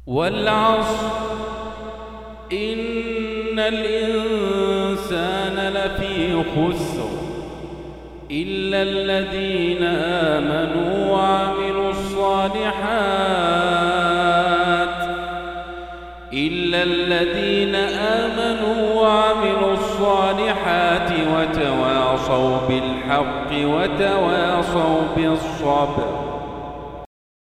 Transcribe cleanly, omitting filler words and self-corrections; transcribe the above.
والعصر إن الإنسان لفي خسر إلا الذين آمنوا وعملوا الصالحات وتواصوا بالحق وتواصوا بالصبر.